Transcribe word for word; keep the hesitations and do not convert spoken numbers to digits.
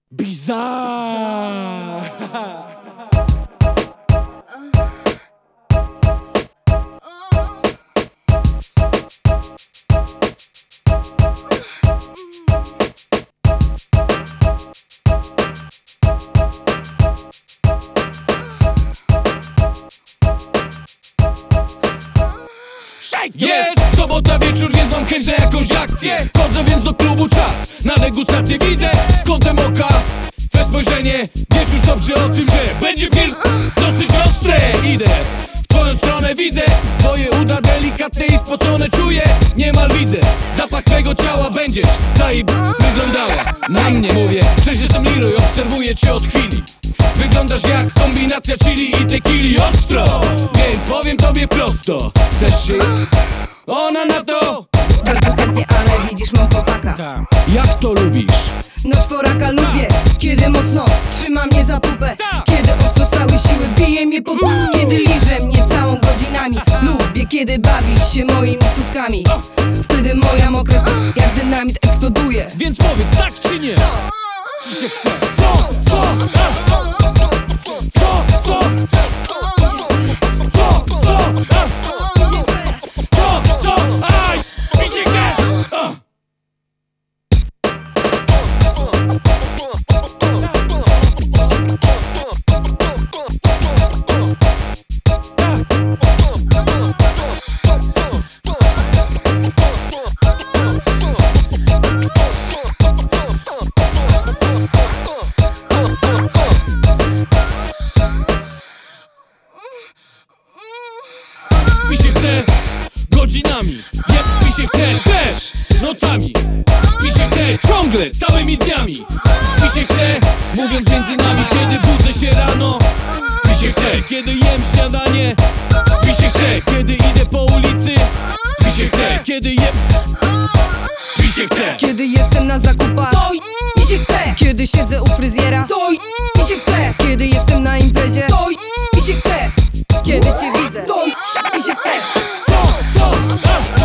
Bizarre. Jest sobota wieczór, więc mam chęć na jakąś akcję. Chodzę więc do klubu, czas na degustację. Widzę kątem oka twe spojrzenie. Wiesz już dobrze o tym, że będzie pier... dosyć ostre. Idę w twoją stronę, widzę twoje uda delikatne i spocone. Czuję, niemal widzę zapach twego ciała. Będziesz zajeb... wyglądała na mnie. Mówię, przecież jestem Leroy, obserwuję cię od chwili. Wyglądasz jak kombinacja chili i tequili. Ostro, więc powiem tobie prosto. Chcesz się? Ona na to bardzo chętnie, ale widzisz, mam chłopaka. Ta. Jak to lubisz? No czworaka lubię, kiedy mocno trzyma mnie za pupę. Ta. Kiedy ostro całe siły bije mnie po... Kiedy liże mnie całą godzinami. Lubię, kiedy bawi się moimi sutkami. Wtedy moja mokra jak dynamit eksploduje. Więc powiedz tak czy nie? Czy się chce? Co? Co? A? Co? Co? Co? Co? A? Co? Co? Aj! Mi się chce! A! Mi się chce godzinami, jak mi się chce też nocami. Mi się chce ciągle, całymi dniami. Mi się chce, mówiąc między nami, kiedy budzę się rano. Mi się chce, kiedy jem śniadanie. Mi się chce, kiedy idę po ulicy. Mi się chce, kiedy jem. Mi się chce, Kiedy jestem na zakupach, to mi się chce. Kiedy siedzę u fryzjera, to mi się chce. Kiedy jestem na imprezie, to mi się chce. Kiedy cię widzę, to mi się chce. co, co, a?